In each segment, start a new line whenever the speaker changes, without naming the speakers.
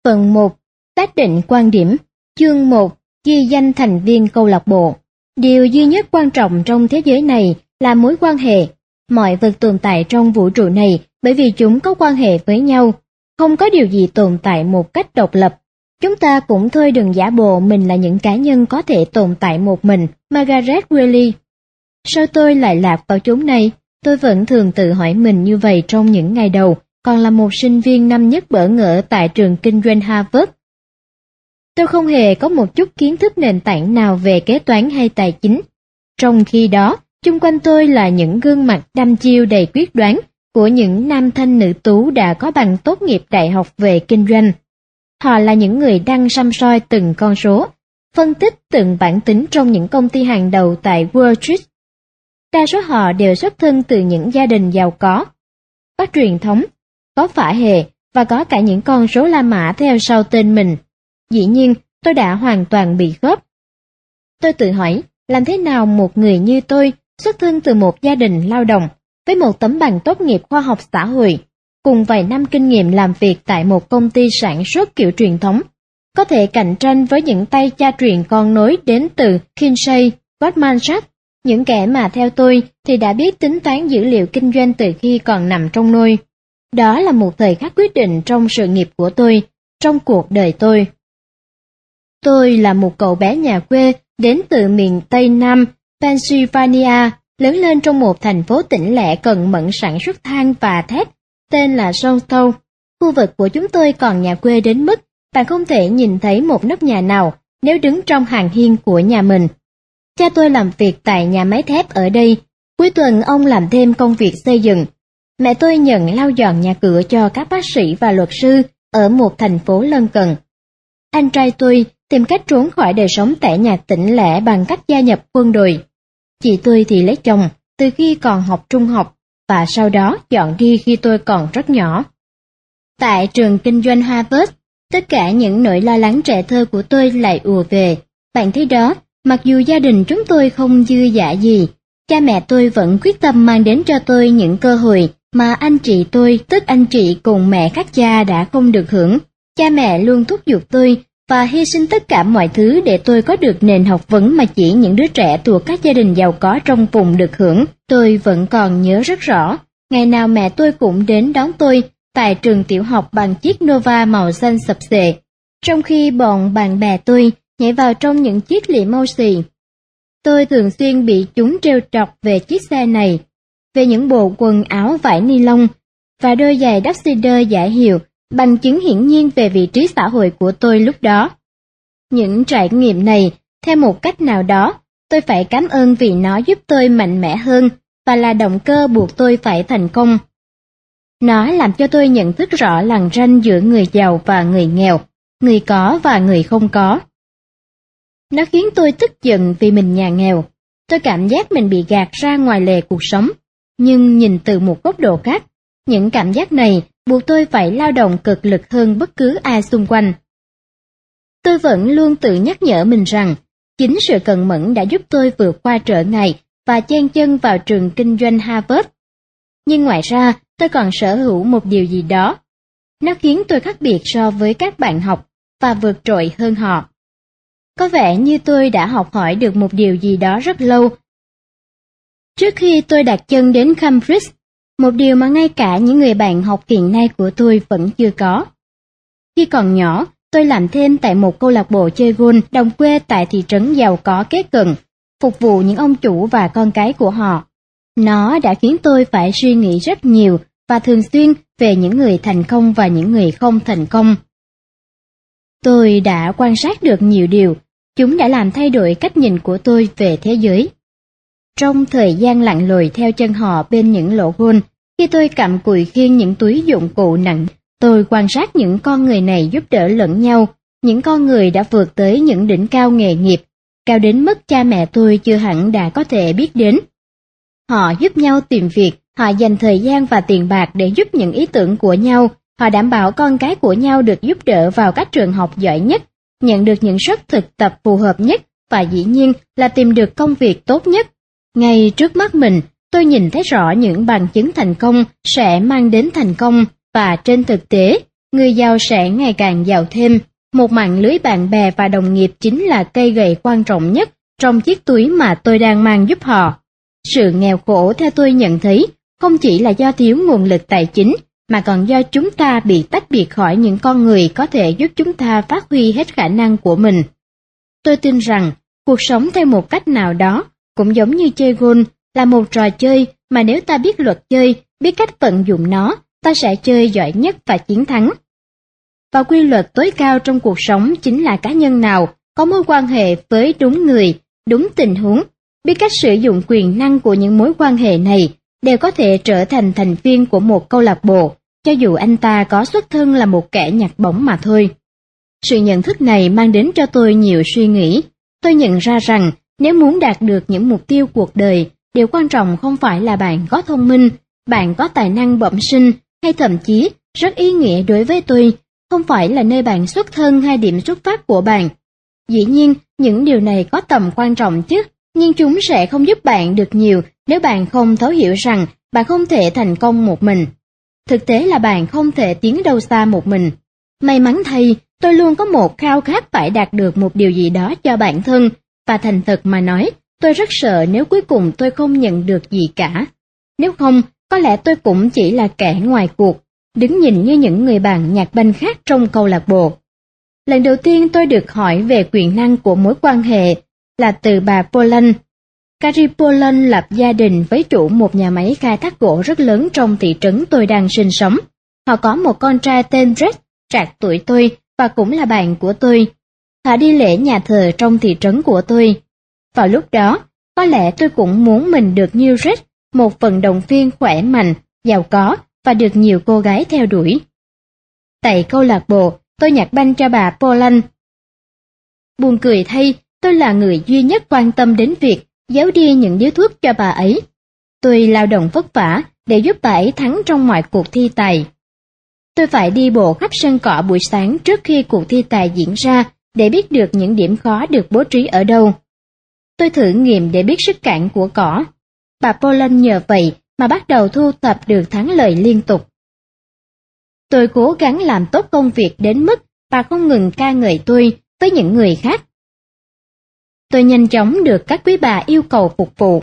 Phần 1. Xác định quan điểm. Chương 1. Ghi danh thành viên câu lạc bộ. Điều duy nhất quan trọng trong thế giới này là mối quan hệ. Mọi vật tồn tại trong vũ trụ này bởi vì chúng có quan hệ với nhau. Không có điều gì tồn tại một cách độc lập. Chúng ta cũng thôi đừng giả bộ mình là những cá nhân có thể tồn tại một mình. Margaret Greeley. Sao tôi lại lạc vào chúng này? Tôi vẫn thường tự hỏi mình như vậy trong những ngày đầu, còn là một sinh viên năm nhất bỡ ngỡ tại trường kinh doanh Harvard. Tôi không hề có một chút kiến thức nền tảng nào về kế toán hay tài chính. Trong khi đó, chung quanh tôi là những gương mặt đăm chiêu đầy quyết đoán của những nam thanh nữ tú đã có bằng tốt nghiệp đại học về kinh doanh. Họ là những người đang săm soi từng con số, phân tích từng bản tính trong những công ty hàng đầu tại Wall Street. Đa số họ đều xuất thân từ những gia đình giàu có truyền thống, có phả hề và có cả những con số La Mã theo sau tên mình. Dĩ nhiên, tôi đã hoàn toàn bị khớp. Tôi tự hỏi, làm thế nào một người như tôi, xuất thân từ một gia đình lao động, với một tấm bằng tốt nghiệp khoa học xã hội, cùng vài năm kinh nghiệm làm việc tại một công ty sản xuất kiểu truyền thống, có thể cạnh tranh với những tay cha truyền con nối đến từ Kinsey, Goldman Sachs, những kẻ mà theo tôi thì đã biết tính toán dữ liệu kinh doanh từ khi còn nằm trong nôi. Đó là một thời khắc quyết định trong sự nghiệp của tôi, trong cuộc đời tôi. Tôi là một cậu bé nhà quê đến từ miền Tây Nam Pennsylvania, lớn lên trong một thành phố tĩnh lẻ cần mẫn sản xuất than và thép, tên là Johnstown. Khu vực của chúng tôi còn nhà quê đến mức bạn không thể nhìn thấy một nóc nhà nào nếu đứng trong hàng hiên của nhà mình. Cha tôi làm việc tại nhà máy thép ở đây, cuối tuần ông làm thêm công việc xây dựng. Mẹ tôi nhận lau dọn nhà cửa cho các bác sĩ và luật sư ở một thành phố lân cận. Anh trai tôi tìm cách trốn khỏi đời sống tẻ nhạt tĩnh lẻ bằng cách gia nhập quân đội. Chị tôi thì lấy chồng từ khi còn học trung học và sau đó dọn đi khi tôi còn rất nhỏ. Tại trường kinh doanh Harvard, tất cả những nỗi lo lắng trẻ thơ của tôi lại ùa về. Bạn thấy đó, mặc dù gia đình chúng tôi không dư dả gì, cha mẹ tôi vẫn quyết tâm mang đến cho tôi những cơ hội mà anh chị tôi, tức anh chị cùng mẹ khác cha đã không được hưởng. Cha mẹ luôn thúc giục tôi và hy sinh tất cả mọi thứ để tôi có được nền học vấn mà chỉ những đứa trẻ thuộc các gia đình giàu có trong vùng được hưởng. Tôi vẫn còn nhớ rất rõ, ngày nào mẹ tôi cũng đến đón tôi tại trường tiểu học bằng chiếc Nova màu xanh sập xệ, trong khi bọn bạn bè tôi nhảy vào trong những chiếc limousine. Tôi thường xuyên bị chúng trêu chọc về chiếc xe này, về những bộ quần áo vải ni lông và đôi giày Dexter giả hiệu, bằng chứng hiển nhiên về vị trí xã hội của tôi lúc đó. Những trải nghiệm này, theo một cách nào đó, tôi phải cảm ơn vì nó giúp tôi mạnh mẽ hơn và là động cơ buộc tôi phải thành công. Nó làm cho tôi nhận thức rõ lằn ranh giữa người giàu và người nghèo, người có và người không có. Nó khiến tôi tức giận vì mình nhà nghèo. Tôi cảm giác mình bị gạt ra ngoài lề cuộc sống. Nhưng nhìn từ một góc độ khác, những cảm giác này buộc tôi phải lao động cực lực hơn bất cứ ai xung quanh. Tôi vẫn luôn tự nhắc nhở mình rằng, chính sự cần mẫn đã giúp tôi vượt qua trở ngại và chen chân vào trường kinh doanh Harvard. Nhưng ngoài ra, tôi còn sở hữu một điều gì đó. Nó khiến tôi khác biệt so với các bạn học và vượt trội hơn họ. Có vẻ như tôi đã học hỏi được một điều gì đó rất lâu. Trước khi tôi đặt chân đến Cambridge, một điều mà ngay cả những người bạn học hiện nay của tôi vẫn chưa có. Khi còn nhỏ, tôi làm thêm tại một câu lạc bộ chơi golf đồng quê tại thị trấn giàu có kế cận, phục vụ những ông chủ và con cái của họ. Nó đã khiến tôi phải suy nghĩ rất nhiều và thường xuyên về những người thành công và những người không thành công. Tôi đã quan sát được nhiều điều, chúng đã làm thay đổi cách nhìn của tôi về thế giới. Trong thời gian lặn lội theo chân họ bên những lỗ golf, khi tôi cặm cụi khiêng những túi dụng cụ nặng, tôi quan sát những con người này giúp đỡ lẫn nhau, những con người đã vượt tới những đỉnh cao nghề nghiệp, cao đến mức cha mẹ tôi chưa hẳn đã có thể biết đến. Họ giúp nhau tìm việc, họ dành thời gian và tiền bạc để giúp những ý tưởng của nhau, họ đảm bảo con cái của nhau được giúp đỡ vào các trường học giỏi nhất, nhận được những suất thực tập phù hợp nhất và dĩ nhiên là tìm được công việc tốt nhất. Ngay trước mắt mình, tôi nhìn thấy rõ những bằng chứng thành công sẽ mang đến thành công và trên thực tế, người giàu sẽ ngày càng giàu thêm. Một mạng lưới bạn bè và đồng nghiệp chính là cây gậy quan trọng nhất trong chiếc túi mà tôi đang mang giúp họ. Sự nghèo khổ theo tôi nhận thấy không chỉ là do thiếu nguồn lực tài chính, mà còn do chúng ta bị tách biệt khỏi những con người có thể giúp chúng ta phát huy hết khả năng của mình. Tôi tin rằng cuộc sống theo một cách nào đó cũng giống như chơi golf, là một trò chơi mà nếu ta biết luật chơi, biết cách vận dụng nó, ta sẽ chơi giỏi nhất và chiến thắng. Và quy luật tối cao trong cuộc sống chính là cá nhân nào có mối quan hệ với đúng người, đúng tình huống, biết cách sử dụng quyền năng của những mối quan hệ này, đều có thể trở thành thành viên của một câu lạc bộ, cho dù anh ta có xuất thân là một kẻ nhặt bóng mà thôi. Sự nhận thức này mang đến cho tôi nhiều suy nghĩ. Tôi nhận ra rằng nếu muốn đạt được những mục tiêu cuộc đời, điều quan trọng không phải là bạn có thông minh, bạn có tài năng bẩm sinh, hay thậm chí rất ý nghĩa đối với tôi, không phải là nơi bạn xuất thân hay điểm xuất phát của bạn. Dĩ nhiên, những điều này có tầm quan trọng chứ, nhưng chúng sẽ không giúp bạn được nhiều nếu bạn không thấu hiểu rằng bạn không thể thành công một mình. Thực tế là bạn không thể tiến đâu xa một mình. May mắn thay, tôi luôn có một khao khát phải đạt được một điều gì đó cho bản thân, và thành thật mà nói, tôi rất sợ nếu cuối cùng tôi không nhận được gì cả. Nếu không, có lẽ tôi cũng chỉ là kẻ ngoài cuộc, đứng nhìn như những người bạn nhạc banh khác trong câu lạc bộ. Lần đầu tiên tôi được hỏi về quyền năng của mối quan hệ là từ bà Poland. Carrie Poland lập gia đình với chủ một nhà máy khai thác gỗ rất lớn trong thị trấn tôi đang sinh sống. Họ có một con trai tên Red, trạc tuổi tôi và cũng là bạn của tôi. Họ đi lễ nhà thờ trong thị trấn của tôi. Vào lúc đó, có lẽ tôi cũng muốn mình được như Red, một vận động viên khỏe mạnh, giàu có và được nhiều cô gái theo đuổi. Tại câu lạc bộ, tôi nhặt banh cho bà Poland. Buồn cười thay, tôi là người duy nhất quan tâm đến việc giấu đi những điếu thuốc cho bà ấy. Tôi lao động vất vả để giúp bà ấy thắng trong mọi cuộc thi tài. Tôi phải đi bộ khắp sân cỏ buổi sáng trước khi cuộc thi tài diễn ra để biết được những điểm khó được bố trí ở đâu. Tôi thử nghiệm để biết sức cản của cỏ. Bà Poland nhờ vậy mà bắt đầu thu thập được thắng lợi liên tục. Tôi cố gắng làm tốt công việc đến mức bà không ngừng ca ngợi tôi với những người khác. Tôi nhanh chóng được các quý bà yêu cầu phục vụ.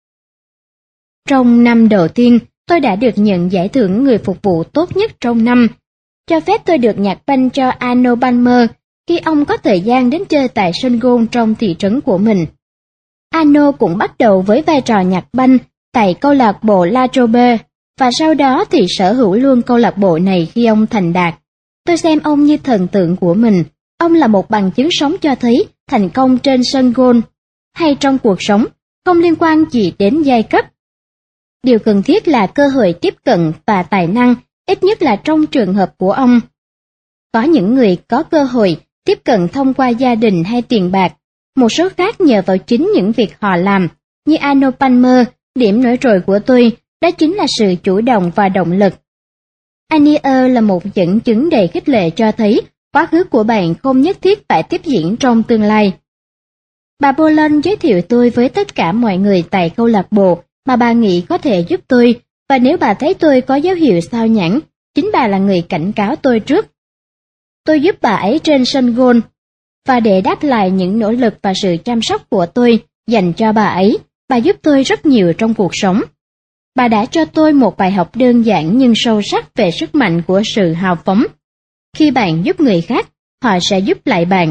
Trong năm đầu tiên, tôi đã được nhận giải thưởng người phục vụ tốt nhất trong năm, cho phép tôi được nhặt banh cho Arnold Palmer khi ông có thời gian đến chơi tại sân golf trong thị trấn của mình. Arnold cũng bắt đầu với vai trò nhặt banh tại câu lạc bộ La Trobe, và sau đó thì sở hữu luôn câu lạc bộ này khi ông thành đạt. Tôi xem ông như thần tượng của mình. Ông là một bằng chứng sống cho thấy thành công trên sân golf hay trong cuộc sống không liên quan gì đến giai cấp. Điều cần thiết là cơ hội tiếp cận và tài năng, ít nhất là trong trường hợp của ông. Có những người có cơ hội tiếp cận thông qua gia đình hay tiền bạc, một số khác nhờ vào chính những việc họ làm, như Arnold Palmer. Điểm nổi trội của tôi đó chính là sự chủ động và động lực. Annie là một dẫn chứng đầy khích lệ cho thấy quá khứ của bạn không nhất thiết phải tiếp diễn trong tương lai. Bà Poland giới thiệu tôi với tất cả mọi người tại câu lạc bộ mà bà nghĩ có thể giúp tôi, và nếu bà thấy tôi có dấu hiệu sao nhãng, chính bà là người cảnh cáo tôi trước. Tôi giúp bà ấy trên sân golf, và để đáp lại những nỗ lực và sự chăm sóc của tôi dành cho bà ấy, bà giúp tôi rất nhiều trong cuộc sống. Bà đã cho tôi một bài học đơn giản nhưng sâu sắc về sức mạnh của sự hào phóng. Khi bạn giúp người khác, họ sẽ giúp lại bạn.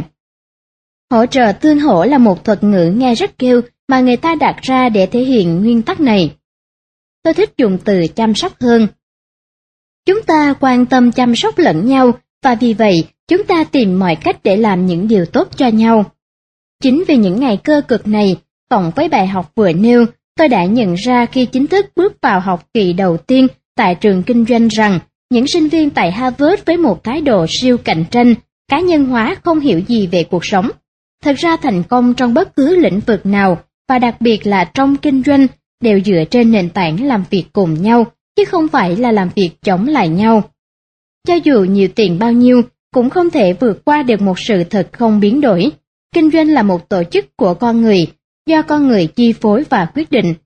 Hỗ trợ tương hỗ là một thuật ngữ nghe rất kêu mà người ta đặt ra để thể hiện nguyên tắc này. Tôi thích dùng từ chăm sóc hơn. Chúng ta quan tâm chăm sóc lẫn nhau, và vì vậy chúng ta tìm mọi cách để làm những điều tốt cho nhau. Chính vì những ngày cơ cực này, cộng với bài học vừa nêu, tôi đã nhận ra khi chính thức bước vào học kỳ đầu tiên tại trường kinh doanh rằng những sinh viên tại Harvard với một thái độ siêu cạnh tranh, cá nhân hóa không hiểu gì về cuộc sống. Thật ra thành công trong bất cứ lĩnh vực nào, và đặc biệt là trong kinh doanh, đều dựa trên nền tảng làm việc cùng nhau, chứ không phải là làm việc chống lại nhau. Cho dù nhiều tiền bao nhiêu, cũng không thể vượt qua được một sự thật không biến đổi. Kinh doanh là một tổ chức của con người, do con người chi phối và quyết định.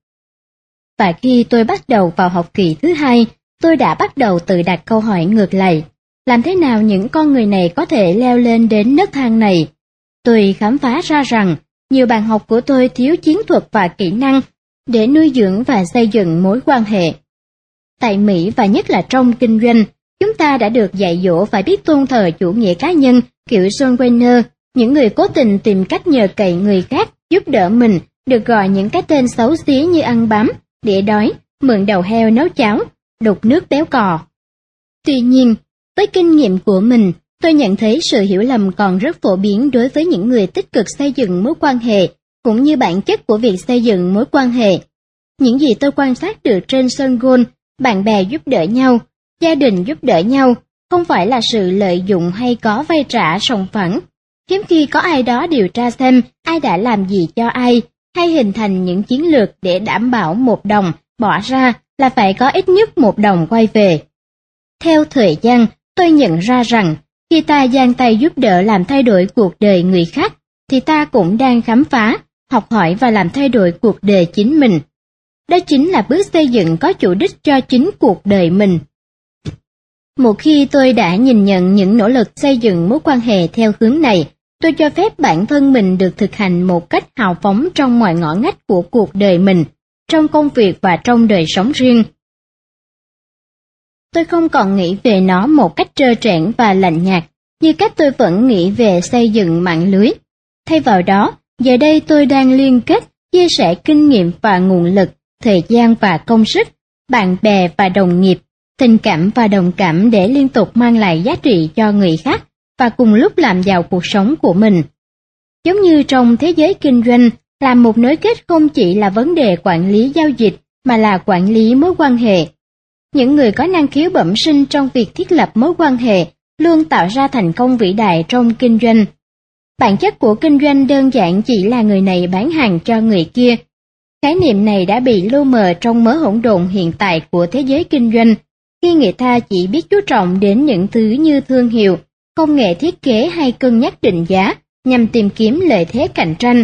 Và khi tôi bắt đầu vào học kỳ thứ hai, tôi đã bắt đầu tự đặt câu hỏi ngược lại. Làm thế nào những con người này có thể leo lên đến nấc thang này? Tôi khám phá ra rằng nhiều bạn học của tôi thiếu chiến thuật và kỹ năng để nuôi dưỡng và xây dựng mối quan hệ. Tại Mỹ và nhất là trong kinh doanh, chúng ta đã được dạy dỗ phải biết tôn thờ chủ nghĩa cá nhân kiểu John Wayne, những người cố tình tìm cách nhờ cậy người khác giúp đỡ mình, được gọi những cái tên xấu xí như ăn bám, đĩa đói, mượn đầu heo nấu cháo, đục nước béo cò. Tuy nhiên, với kinh nghiệm của mình, tôi nhận thấy sự hiểu lầm còn rất phổ biến đối với những người tích cực xây dựng mối quan hệ, cũng như bản chất của việc xây dựng mối quan hệ. Những gì tôi quan sát được trên sân golf, bạn bè giúp đỡ nhau, gia đình giúp đỡ nhau, không phải là sự lợi dụng hay có vay trả sòng phẳng. Hiếm khi có ai đó điều tra xem ai đã làm gì cho ai, hay hình thành những chiến lược để đảm bảo một đồng bỏ ra là phải có ít nhất một đồng quay về. Theo thời gian, tôi nhận ra rằng khi ta giang tay giúp đỡ làm thay đổi cuộc đời người khác, thì ta cũng đang khám phá, học hỏi và làm thay đổi cuộc đời chính mình. Đó chính là bước xây dựng có chủ đích cho chính cuộc đời mình. Một khi tôi đã nhìn nhận những nỗ lực xây dựng mối quan hệ theo hướng này, tôi cho phép bản thân mình được thực hành một cách hào phóng trong mọi ngõ ngách của cuộc đời mình, trong công việc và trong đời sống riêng. Tôi không còn nghĩ về nó một cách trơ trẽn và lạnh nhạt, như cách tôi vẫn nghĩ về xây dựng mạng lưới. Thay vào đó, giờ đây tôi đang liên kết, chia sẻ kinh nghiệm và nguồn lực, thời gian và công sức, bạn bè và đồng nghiệp, tình cảm và đồng cảm để liên tục mang lại giá trị cho người khác và cùng lúc làm giàu cuộc sống của mình. Giống như trong thế giới kinh doanh, làm một nối kết không chỉ là vấn đề quản lý giao dịch mà là quản lý mối quan hệ. Những người có năng khiếu bẩm sinh trong việc thiết lập mối quan hệ luôn tạo ra thành công vĩ đại trong kinh doanh. Bản chất của kinh doanh đơn giản chỉ là người này bán hàng cho người kia. Khái niệm này đã bị lu mờ trong mớ hỗn độn hiện tại của thế giới kinh doanh, khi người ta chỉ biết chú trọng đến những thứ như thương hiệu, công nghệ thiết kế hay cân nhắc định giá nhằm tìm kiếm lợi thế cạnh tranh.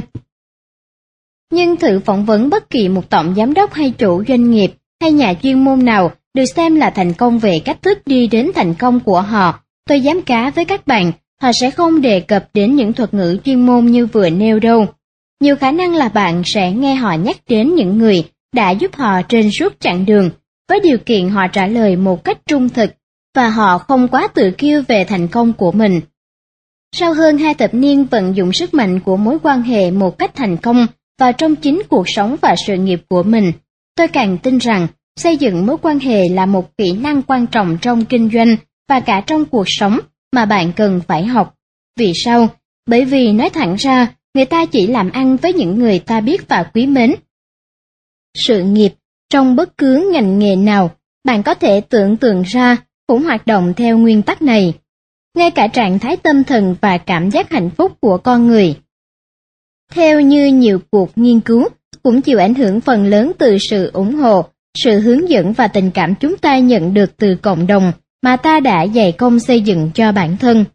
Nhưng thử phỏng vấn bất kỳ một tổng giám đốc hay chủ doanh nghiệp hay nhà chuyên môn nào được xem là thành công về cách thức đi đến thành công của họ, tôi dám cá với các bạn, họ sẽ không đề cập đến những thuật ngữ chuyên môn như vừa nêu đâu. Nhiều khả năng là bạn sẽ nghe họ nhắc đến những người đã giúp họ trên suốt chặng đường, với điều kiện họ trả lời một cách trung thực, và họ không quá tự kiêu về thành công của mình. Sau hơn 2 thập niên vận dụng sức mạnh của mối quan hệ một cách thành công vào trong chính cuộc sống và sự nghiệp của mình, tôi càng tin rằng xây dựng mối quan hệ là một kỹ năng quan trọng trong kinh doanh và cả trong cuộc sống mà bạn cần phải học. Vì sao? Bởi vì nói thẳng ra, người ta chỉ làm ăn với những người ta biết và quý mến. Sự nghiệp, trong bất cứ ngành nghề nào, bạn có thể tưởng tượng ra, cũng hoạt động theo nguyên tắc này. Ngay cả trạng thái tâm thần và cảm giác hạnh phúc của con người. Theo như nhiều cuộc nghiên cứu, cũng chịu ảnh hưởng phần lớn từ sự ủng hộ, sự hướng dẫn và tình cảm chúng ta nhận được từ cộng đồng mà ta đã dày công xây dựng cho bản thân.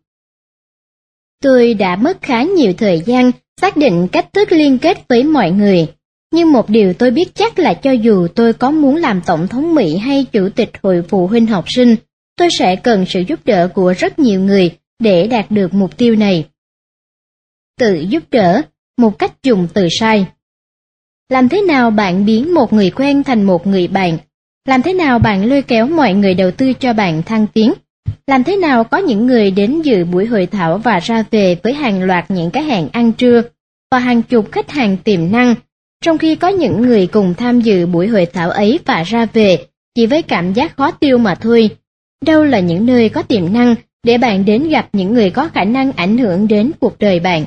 Tôi đã mất khá nhiều thời gian xác định cách thức liên kết với mọi người, nhưng một điều tôi biết chắc là cho dù tôi có muốn làm tổng thống Mỹ hay chủ tịch hội phụ huynh học sinh, tôi sẽ cần sự giúp đỡ của rất nhiều người để đạt được mục tiêu này. Tự giúp đỡ, một cách dùng từ sai. Làm thế nào bạn biến một người quen thành một người bạn? Làm thế nào bạn lôi kéo mọi người đầu tư cho bạn thăng tiến? Làm thế nào có những người đến dự buổi hội thảo và ra về với hàng loạt những cái hẹn ăn trưa và hàng chục khách hàng tiềm năng, trong khi có những người cùng tham dự buổi hội thảo ấy và ra về chỉ với cảm giác khó tiêu mà thôi? Đâu là những nơi có tiềm năng để bạn đến gặp những người có khả năng ảnh hưởng đến cuộc đời bạn?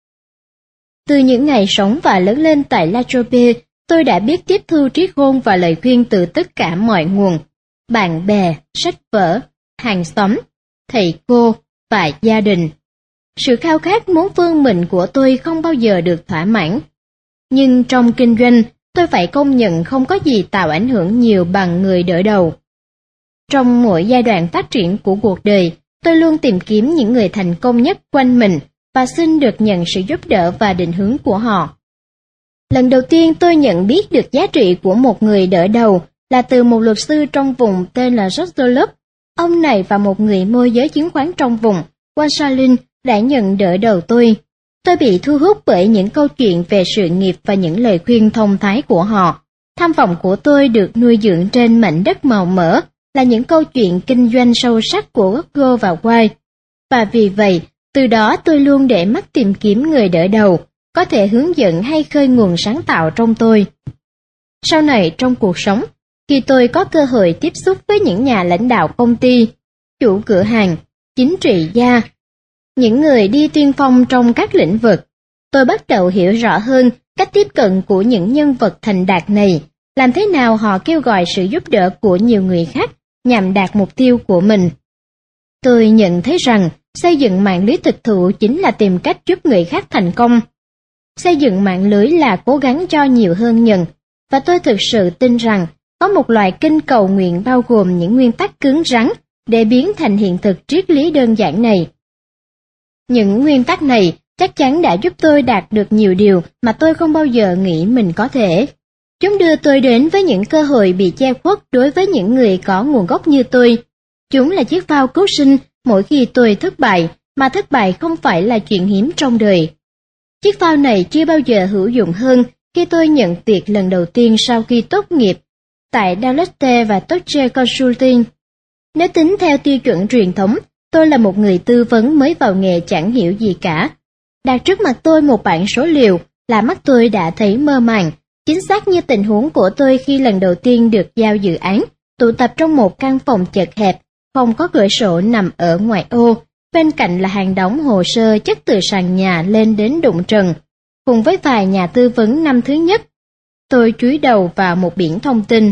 Từ những ngày sống và lớn lên tại La Trobe, tôi đã biết tiếp thu triết ngôn và lời khuyên từ tất cả mọi nguồn: bạn bè, sách vở, hàng xóm, thầy cô và gia đình. Sự khao khát muốn vươn mình của tôi không bao giờ được thỏa mãn. Nhưng trong kinh doanh, tôi phải công nhận không có gì tạo ảnh hưởng nhiều bằng người đỡ đầu. Trong mỗi giai đoạn phát triển của cuộc đời, tôi luôn tìm kiếm những người thành công nhất quanh mình và xin được nhận sự giúp đỡ và định hướng của họ. Lần đầu tiên tôi nhận biết được giá trị của một người đỡ đầu là từ một luật sư trong vùng tên là George Love. Ông này và một người môi giới chứng khoán trong vùng Wasalin đã nhận đỡ đầu tôi. Tôi bị thu hút bởi những câu chuyện về sự nghiệp và những lời khuyên thông thái của họ. Tham vọng của tôi được nuôi dưỡng trên mảnh đất màu mỡ là những câu chuyện kinh doanh sâu sắc của Go và White. Và vì vậy, từ đó tôi luôn để mắt tìm kiếm người đỡ đầu, có thể hướng dẫn hay khơi nguồn sáng tạo trong tôi. Sau này trong cuộc sống, khi tôi có cơ hội tiếp xúc với những nhà lãnh đạo công ty, chủ cửa hàng, chính trị gia, những người đi tiên phong trong các lĩnh vực, tôi bắt đầu hiểu rõ hơn cách tiếp cận của những nhân vật thành đạt này, làm thế nào họ kêu gọi sự giúp đỡ của nhiều người khác nhằm đạt mục tiêu của mình. Tôi nhận thấy rằng xây dựng mạng lưới thực thụ chính là tìm cách giúp người khác thành công. Xây dựng mạng lưới là cố gắng cho nhiều hơn nhận, và tôi thực sự tin rằng có một loại kinh cầu nguyện bao gồm những nguyên tắc cứng rắn để biến thành hiện thực triết lý đơn giản này. Những nguyên tắc này chắc chắn đã giúp tôi đạt được nhiều điều mà tôi không bao giờ nghĩ mình có thể. Chúng đưa tôi đến với những cơ hội bị che khuất đối với những người có nguồn gốc như tôi. Chúng là chiếc phao cứu sinh mỗi khi tôi thất bại, mà thất bại không phải là chuyện hiếm trong đời. Chiếc phao này chưa bao giờ hữu dụng hơn khi tôi nhận việc lần đầu tiên sau khi tốt nghiệp tại Deloitte và Deutsche Consulting. Nếu tính theo tiêu chuẩn truyền thống, tôi là một người tư vấn mới vào nghề chẳng hiểu gì cả. Đặt trước mặt tôi một bảng số liệu là mắt tôi đã thấy mơ màng, chính xác như tình huống của tôi khi lần đầu tiên được giao dự án, tụ tập trong một căn phòng chật hẹp, không có cửa sổ nằm ở ngoại ô, bên cạnh là hàng đống hồ sơ chất từ sàn nhà lên đến đụng trần, cùng với vài nhà tư vấn năm thứ nhất. Tôi chúi đầu vào một biển thông tin.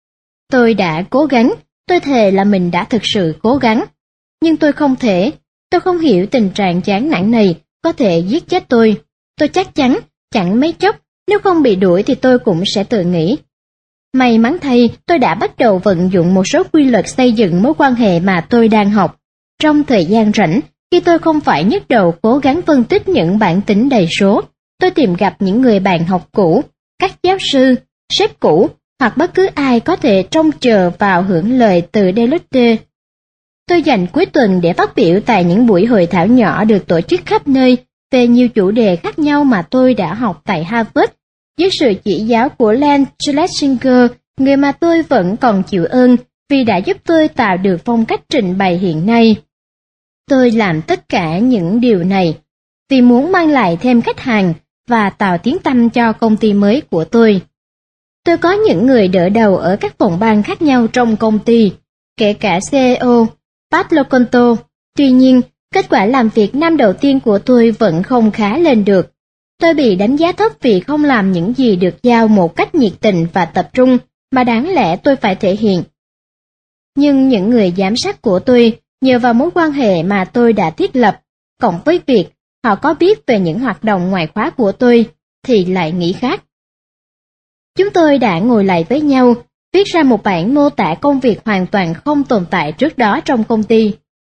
Tôi đã cố gắng, tôi thề là mình đã thực sự cố gắng. Nhưng tôi không hiểu tình trạng chán nản này có thể giết chết tôi. Tôi chắc chắn, chẳng mấy chốc, nếu không bị đuổi thì tôi cũng sẽ tự nghĩ. May mắn thay, tôi đã bắt đầu vận dụng một số quy luật xây dựng mối quan hệ mà tôi đang học. Trong thời gian rảnh, khi tôi không phải nhức đầu cố gắng phân tích những bản tính đầy số, tôi tìm gặp những người bạn học cũ, các giáo sư, sếp cũ, hoặc bất cứ ai có thể trông chờ vào hưởng lợi từ Deloitte. Tôi dành cuối tuần để phát biểu tại những buổi hội thảo nhỏ được tổ chức khắp nơi về nhiều chủ đề khác nhau mà tôi đã học tại Harvard, dưới sự chỉ giáo của Len Schlesinger, người mà tôi vẫn còn chịu ơn vì đã giúp tôi tạo được phong cách trình bày hiện nay. Tôi làm tất cả những điều này vì muốn mang lại thêm khách hàng và tạo tiếng tăm cho công ty mới của tôi. Tôi có những người đỡ đầu ở các phòng ban khác nhau trong công ty, kể cả CEO, Pat Loconto. Tuy nhiên, kết quả làm việc năm đầu tiên của tôi vẫn không khá lên được. Tôi bị đánh giá thấp vì không làm những gì được giao một cách nhiệt tình và tập trung mà đáng lẽ tôi phải thể hiện. Nhưng những người giám sát của tôi, nhờ vào mối quan hệ mà tôi đã thiết lập, cộng với việc họ có biết về những hoạt động ngoại khóa của tôi, thì lại nghĩ khác. Chúng tôi đã ngồi lại với nhau, viết ra một bản mô tả công việc hoàn toàn không tồn tại trước đó trong công ty.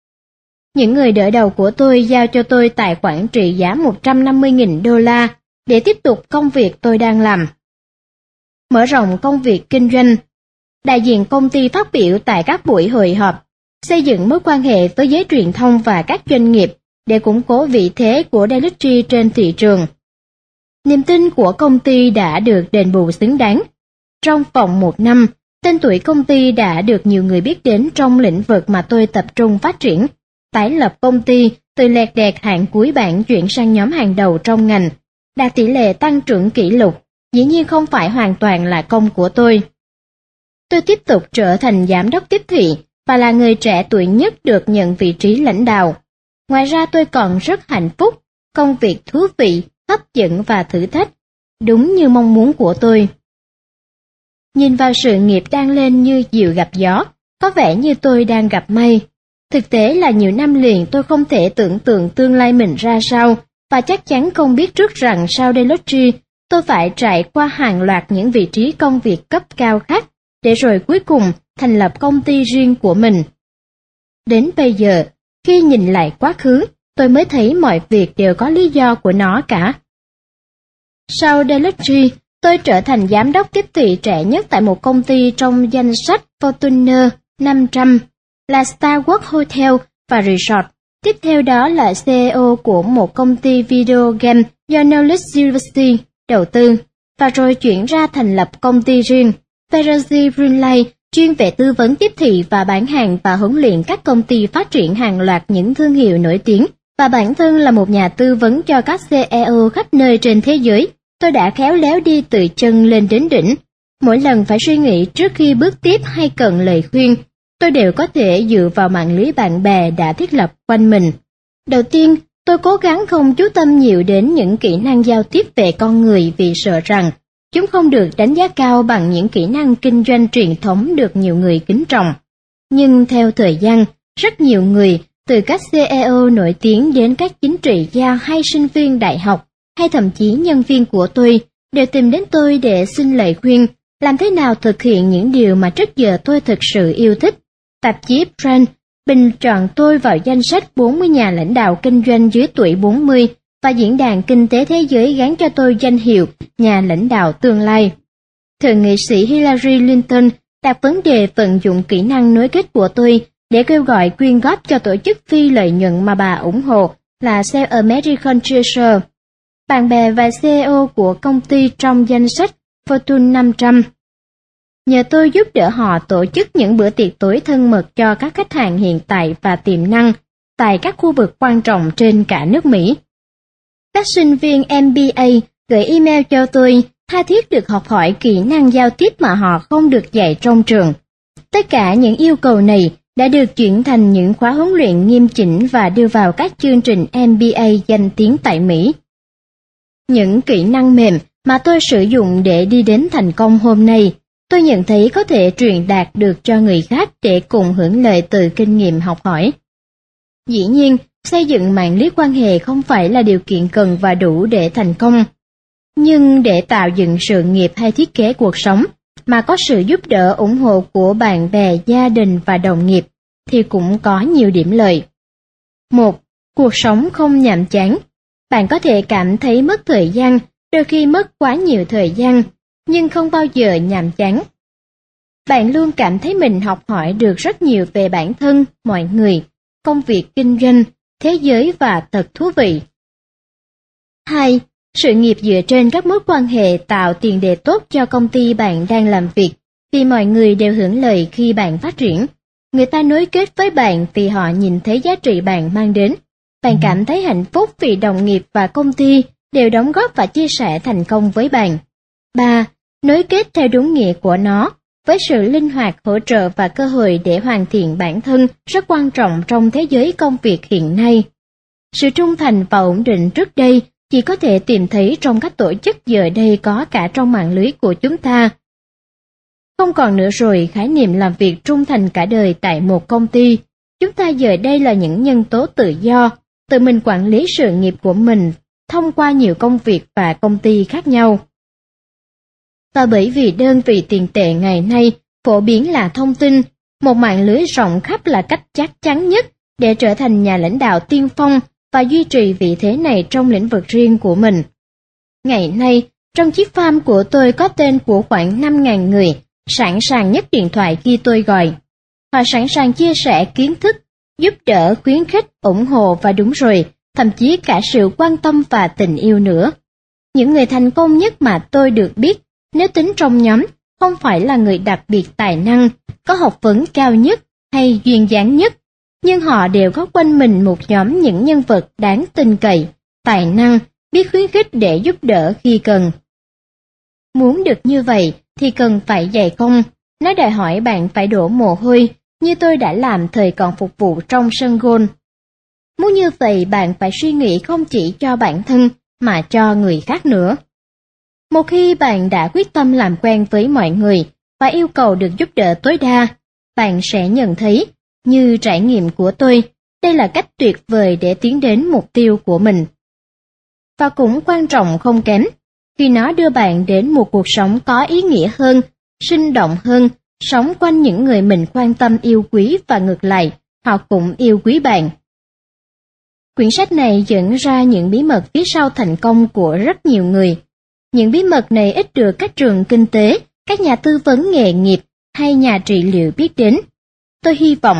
Những người đỡ đầu của tôi giao cho tôi tài khoản trị giá $150.000 để tiếp tục công việc tôi đang làm. Mở rộng công việc kinh doanh, đại diện công ty phát biểu tại các buổi hội họp, xây dựng mối quan hệ với giới truyền thông và các doanh nghiệp để củng cố vị thế của Deloitte trên thị trường. Niềm tin của công ty đã được đền bù xứng đáng. Trong vòng 1 năm, tên tuổi công ty đã được nhiều người biết đến trong lĩnh vực mà tôi tập trung phát triển. Tái lập công ty từ lẹt đẹt hạng cuối bảng chuyển sang nhóm hàng đầu trong ngành, đạt tỷ lệ tăng trưởng kỷ lục, dĩ nhiên không phải hoàn toàn là công của tôi. Tôi tiếp tục trở thành giám đốc tiếp thị và là người trẻ tuổi nhất được nhận vị trí lãnh đạo. Ngoài ra tôi còn rất hạnh phúc, công việc thú vị, hấp dẫn và thử thách, đúng như mong muốn của tôi. Nhìn vào sự nghiệp đang lên như diều gặp gió, có vẻ như tôi đang gặp may. Thực tế là nhiều năm liền tôi không thể tưởng tượng tương lai mình ra sao, và chắc chắn không biết trước rằng sau Deloitte, tôi phải trải qua hàng loạt những vị trí công việc cấp cao khác, để rồi cuối cùng thành lập công ty riêng của mình. Đến bây giờ, khi nhìn lại quá khứ, tôi mới thấy mọi việc đều có lý do của nó cả. Sau Deloitte, tôi trở thành giám đốc tiếp thị trẻ nhất tại một công ty trong danh sách Fortune 500, là Starwood Hotel và Resort. Tiếp theo đó là CEO của một công ty video game do Knowledge University đầu tư, và rồi chuyển ra thành lập công ty riêng, Ferrazzi Brunley, chuyên về tư vấn tiếp thị và bán hàng và huấn luyện các công ty phát triển hàng loạt những thương hiệu nổi tiếng. Và bản thân là một nhà tư vấn cho các CEO khắp nơi trên thế giới, tôi đã khéo léo đi từ chân lên đến đỉnh. Mỗi lần phải suy nghĩ trước khi bước tiếp hay cần lời khuyên, tôi đều có thể dựa vào mạng lưới bạn bè đã thiết lập quanh mình. Đầu tiên, tôi cố gắng không chú tâm nhiều đến những kỹ năng giao tiếp về con người vì sợ rằng chúng không được đánh giá cao bằng những kỹ năng kinh doanh truyền thống được nhiều người kính trọng. Nhưng theo thời gian, rất nhiều người, từ các CEO nổi tiếng đến các chính trị gia hay sinh viên đại học, hay thậm chí nhân viên của tôi, đều tìm đến tôi để xin lời khuyên làm thế nào thực hiện những điều mà trước giờ tôi thực sự yêu thích. Tạp chí Brand bình chọn tôi vào danh sách 40 nhà lãnh đạo kinh doanh dưới tuổi 40, và Diễn đàn Kinh tế Thế giới gán cho tôi danh hiệu nhà lãnh đạo tương lai. Thượng nghị sĩ Hillary Clinton đặt vấn đề vận dụng kỹ năng nối kết của tôi để kêu gọi quyên góp cho tổ chức phi lợi nhuận mà bà ủng hộ là Save American Treasure, bạn bè và CEO của công ty trong danh sách Fortune 500. Nhờ tôi giúp đỡ họ tổ chức những bữa tiệc tối thân mật cho các khách hàng hiện tại và tiềm năng tại các khu vực quan trọng trên cả nước Mỹ. Các sinh viên MBA gửi email cho tôi tha thiết được học hỏi kỹ năng giao tiếp mà họ không được dạy trong trường. Tất cả những yêu cầu này đã được chuyển thành những khóa huấn luyện nghiêm chỉnh và đưa vào các chương trình MBA danh tiếng tại Mỹ. Những kỹ năng mềm mà tôi sử dụng để đi đến thành công hôm nay, tôi nhận thấy có thể truyền đạt được cho người khác để cùng hưởng lợi từ kinh nghiệm học hỏi. Dĩ nhiên, xây dựng mạng lưới quan hệ không phải là điều kiện cần và đủ để thành công. Nhưng để tạo dựng sự nghiệp hay thiết kế cuộc sống mà có sự giúp đỡ ủng hộ của bạn bè, gia đình và đồng nghiệp thì cũng có nhiều điểm lợi. 1. Cuộc sống không nhàm chán. Bạn có thể cảm thấy mất thời gian, đôi khi mất quá nhiều thời gian, nhưng không bao giờ nhàm chán. Bạn luôn cảm thấy mình học hỏi được rất nhiều về bản thân, mọi người, công việc kinh doanh, thế giới và thật thú vị. 2. Sự nghiệp dựa trên các mối quan hệ tạo tiền đề tốt cho công ty bạn đang làm việc, vì mọi người đều hưởng lợi khi bạn phát triển. Người ta nối kết với bạn vì họ nhìn thấy giá trị bạn mang đến. Bạn cảm thấy hạnh phúc vì đồng nghiệp và công ty đều đóng góp và chia sẻ thành công với bạn. 3. Nối kết theo đúng nghĩa của nó, với sự linh hoạt, hỗ trợ và cơ hội để hoàn thiện bản thân rất quan trọng trong thế giới công việc hiện nay. Sự trung thành và ổn định trước đây chỉ có thể tìm thấy trong các tổ chức giờ đây có cả trong mạng lưới của chúng ta. Không còn nữa rồi khái niệm làm việc trung thành cả đời tại một công ty. Chúng ta giờ đây là những nhân tố tự do, tự mình quản lý sự nghiệp của mình thông qua nhiều công việc và công ty khác nhau. Và bởi vì đơn vị tiền tệ ngày nay phổ biến là thông tin, một mạng lưới rộng khắp là cách chắc chắn nhất để trở thành nhà lãnh đạo tiên phong và duy trì vị thế này trong lĩnh vực riêng của mình. Ngày nay, trong chiếc farm của tôi có tên của khoảng 5.000 người, sẵn sàng nhấc điện thoại khi tôi gọi. Họ sẵn sàng chia sẻ kiến thức, giúp đỡ, khuyến khích, ủng hộ và đúng rồi, thậm chí cả sự quan tâm và tình yêu nữa. Những người thành công nhất mà tôi được biết, nếu tính trong nhóm, không phải là người đặc biệt tài năng, có học vấn cao nhất hay duyên dáng nhất, nhưng họ đều có quanh mình một nhóm những nhân vật đáng tin cậy, tài năng, biết khuyến khích để giúp đỡ khi cần. Muốn được như vậy thì cần phải dày công, nó đòi hỏi bạn phải đổ mồ hôi, như tôi đã làm thời còn phục vụ trong sân golf. Muốn như vậy bạn phải suy nghĩ không chỉ cho bản thân mà cho người khác nữa. Một khi bạn đã quyết tâm làm quen với mọi người và yêu cầu được giúp đỡ tối đa, bạn sẽ nhận thấy, như trải nghiệm của tôi, đây là cách tuyệt vời để tiến đến mục tiêu của mình. Và cũng quan trọng không kém, khi nó đưa bạn đến một cuộc sống có ý nghĩa hơn, sinh động hơn, sống quanh những người mình quan tâm yêu quý và ngược lại, họ cũng yêu quý bạn. Quyển sách này dẫn ra những bí mật phía sau thành công của rất nhiều người. Những bí mật này ít được các trường kinh tế, các nhà tư vấn nghề nghiệp hay nhà trị liệu biết đến. Tôi hy vọng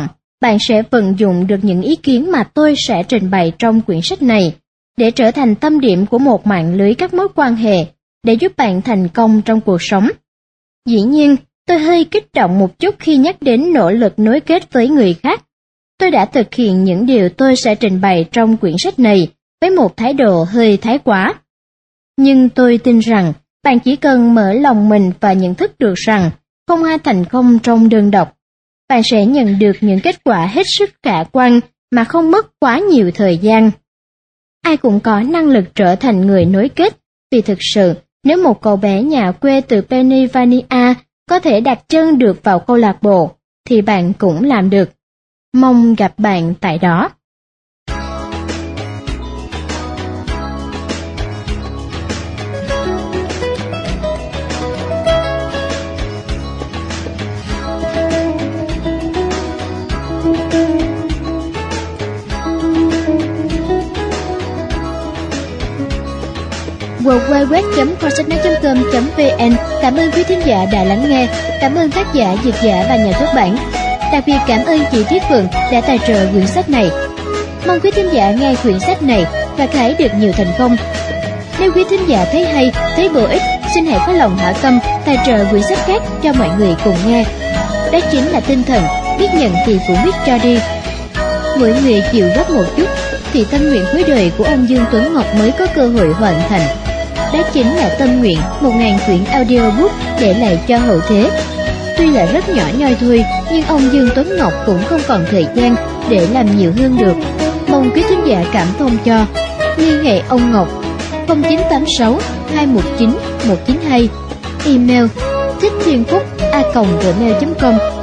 bạn sẽ vận dụng được những ý kiến mà tôi sẽ trình bày trong quyển sách này để trở thành tâm điểm của một mạng lưới các mối quan hệ để giúp bạn thành công trong cuộc sống. Dĩ nhiên, tôi hơi kích động một chút khi nhắc đến nỗ lực nối kết với người khác. Tôi đã thực hiện những điều tôi sẽ trình bày trong quyển sách này với một thái độ hơi thái quá. Nhưng tôi tin rằng bạn chỉ cần mở lòng mình và nhận thức được rằng không ai thành công trong đơn độc. Bạn sẽ nhận được những kết quả hết sức khả quan mà không mất quá nhiều thời gian. Ai cũng có năng lực trở thành người nối kết, vì thực sự nếu một cậu bé nhà quê từ Pennsylvania có thể đặt chân được vào câu lạc bộ, thì bạn cũng làm được. Mong gặp bạn tại đó. www.kho-sách-nói.com.vn. Cảm ơn quý thính giả đã lắng nghe. Cảm ơn tác giả, dịch giả và nhà xuất bản. Đặc biệt cảm ơn chị Tuyết Phượng đã tài trợ quyển sách này. Mong quý thính giả nghe quyển sách này và hãy được nhiều thành công. Nếu quý thính giả thấy hay, thấy bổ ích, xin hãy có lòng hảo tâm tài trợ quyển sách khác cho mọi người cùng nghe. Đó chính là tinh thần biết nhận thì cũng biết cho đi. Mỗi người chịu góp một chút thì tâm nguyện cuối đời của ông Dương Tuấn Ngọc mới có cơ hội hoàn thành. Đó chính là tâm nguyện 1000 quyển audiobook để lại cho hậu thế. Tuy là rất nhỏ nhoi thôi, nhưng ông Dương Tuấn Ngọc cũng không còn thời gian để làm nhiều hơn được. Mong quý thính giả cảm thông cho. Liên hệ ông Ngọc 0986 219 192. Email thicchthienphúc@gmail.com.